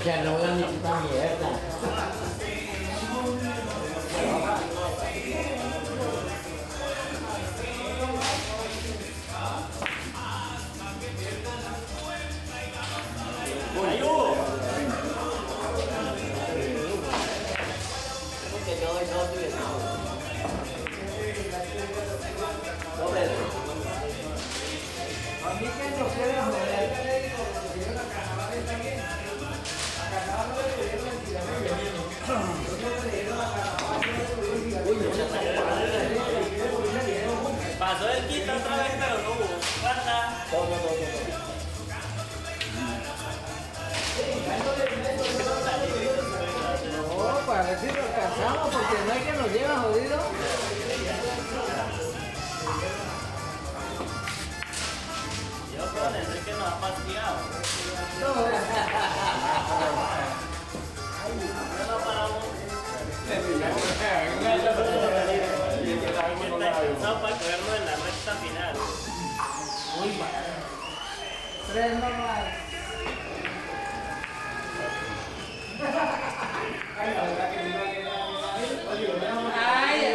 sea, no voy a ni quitar mierda. A mí que no quiere joder. Pasó el quinto otra vez, pero no hubo. Guarda. No, para ver si lo alcanzamos, porque no hay que nos lleva jodido. Yo con Enrique nos ha paseado. No, No paramos. No, para cogernos en la recta final. muy mal. 3 nomás. Ay,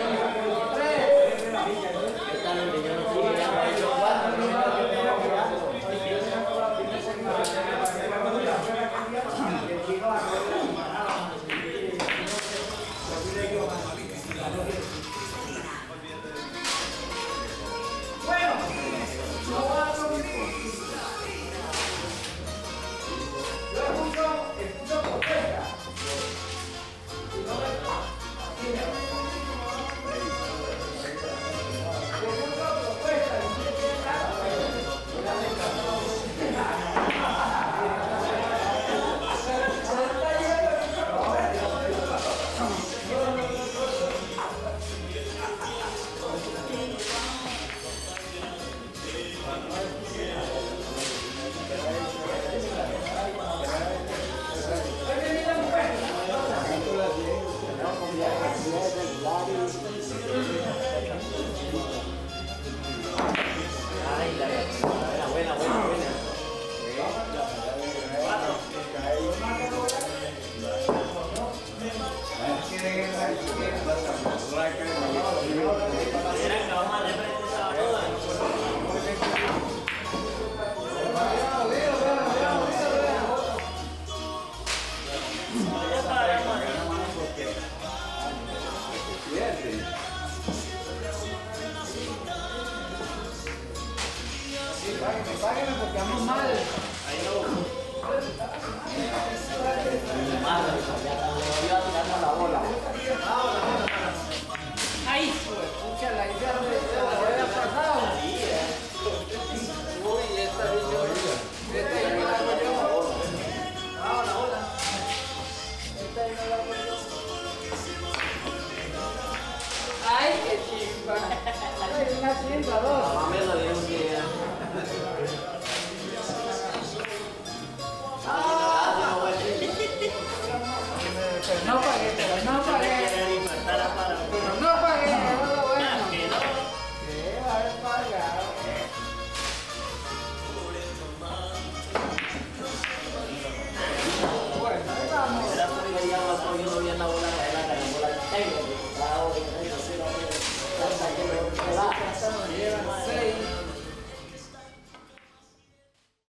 páguenme porque vamos mal. Ay, escucha la idea de la rueda pasada. Uy, esta esta ya no la hago yo. No, la bola. Esta ya no la hago yo. Ay, qué chimba. Es una chimba, dos. Mamá me lo dio un día. Pero no pagué, pero no pagué. Pero no pagué, eso es lo bueno. ¿Qué va a haber pagado? Bueno, ahí vamos. Era porque ya yo no vi en la bola caer la carambola.